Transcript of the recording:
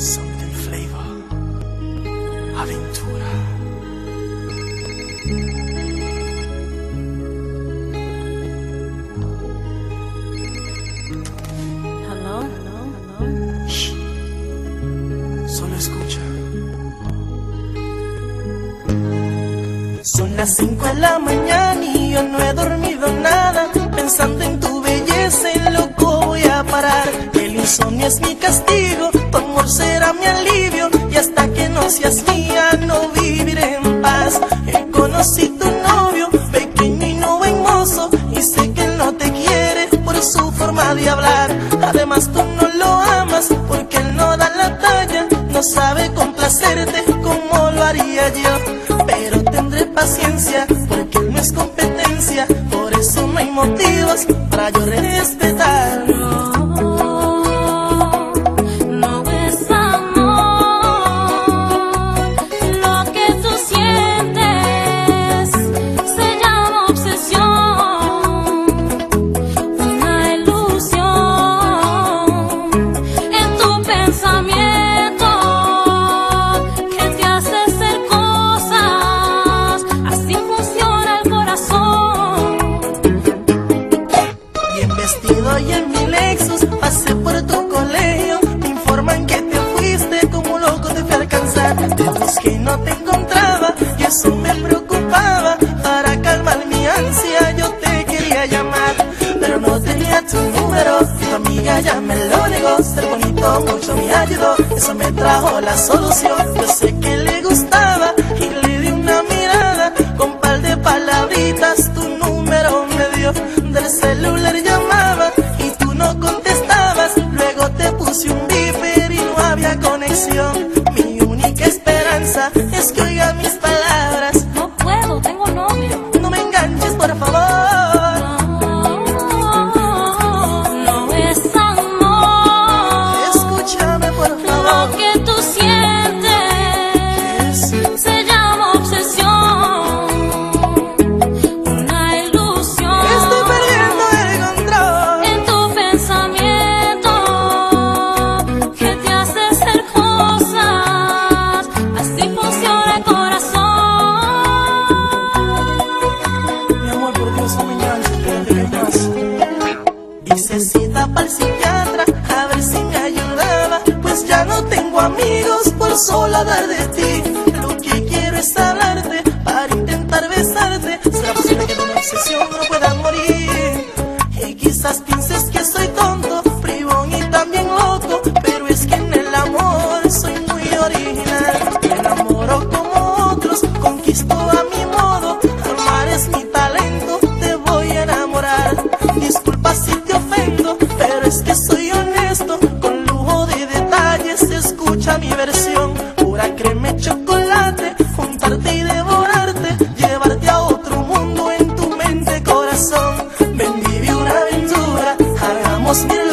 Something flavor. Aventura. Hello. Shh. Solo escucha. Son las 5 de la mañana y yo no he dormido nada. Pensando en tu belleza, en loco voy a parar. El insomnio es mi castigo, tu amor será mi alivio. Y hasta que no seas mía, no viviré en paz. Conocí tu novio, pequeño y no buen mozo, y sé que él no te quiere por su forma de hablar. Además tú no lo amas porque él no da la talla. No sabe complacerte como lo haría yo. Pero tendré paciencia porque él no es competencia. Por eso no hay motivos para yo respetarlo. Y en mi Lexus pasé por tu colegio. Me informan que te fuiste, como loco te fui a alcanzar. Te busqué y no te encontraba y eso me preocupaba. Para calmar mi ansia yo te quería llamar, pero no tenía tu número y tu amiga ya me lo negó. Ser bonito mucho me ayudó, eso me trajo la solución. Yo sé que le gustaba y le di una mirada. Con par de palabritas tu número me dio. Del celular llamaba y tú no contestabas. Luego te puse un beeper y no había conexión. Mi única esperanza es que oiga mis palabras. No puedo, tengo novio. No me enganches, por favor. No es amor. Escúchame, por favor. Lo que tú sientes se llama obsesión. Una ilusión. Estoy perdiendo el control. En tu pensamiento que te hace ser cosas. Así funciona el corazón. Mi amor, por Dios, no me enganches, espérate que hay más. Hice cita para el psiquiatra a ver si me ayudaba, pues ya no tengo amigos por solo hablar de ti. Lo que quiero es hablarte para intentar besarte. ¿Será posible que de una obsesión no pueda morir? Y quizás pienses que soy tonto, bribón y también loco, pero es que en el amor soy muy original. Me enamoro como otros, conquisto a mi modo. Amar es mi talento, te voy a enamorar. Disculpa si te ofendo, pero es que soy honesto. Con lujo de detalles, escucha mi versión. Pura crema, chocolate, juntarte y devorarte. Llevarte a otro mundo en tu mente, corazón. Ven, vive una aventura, hagamos mil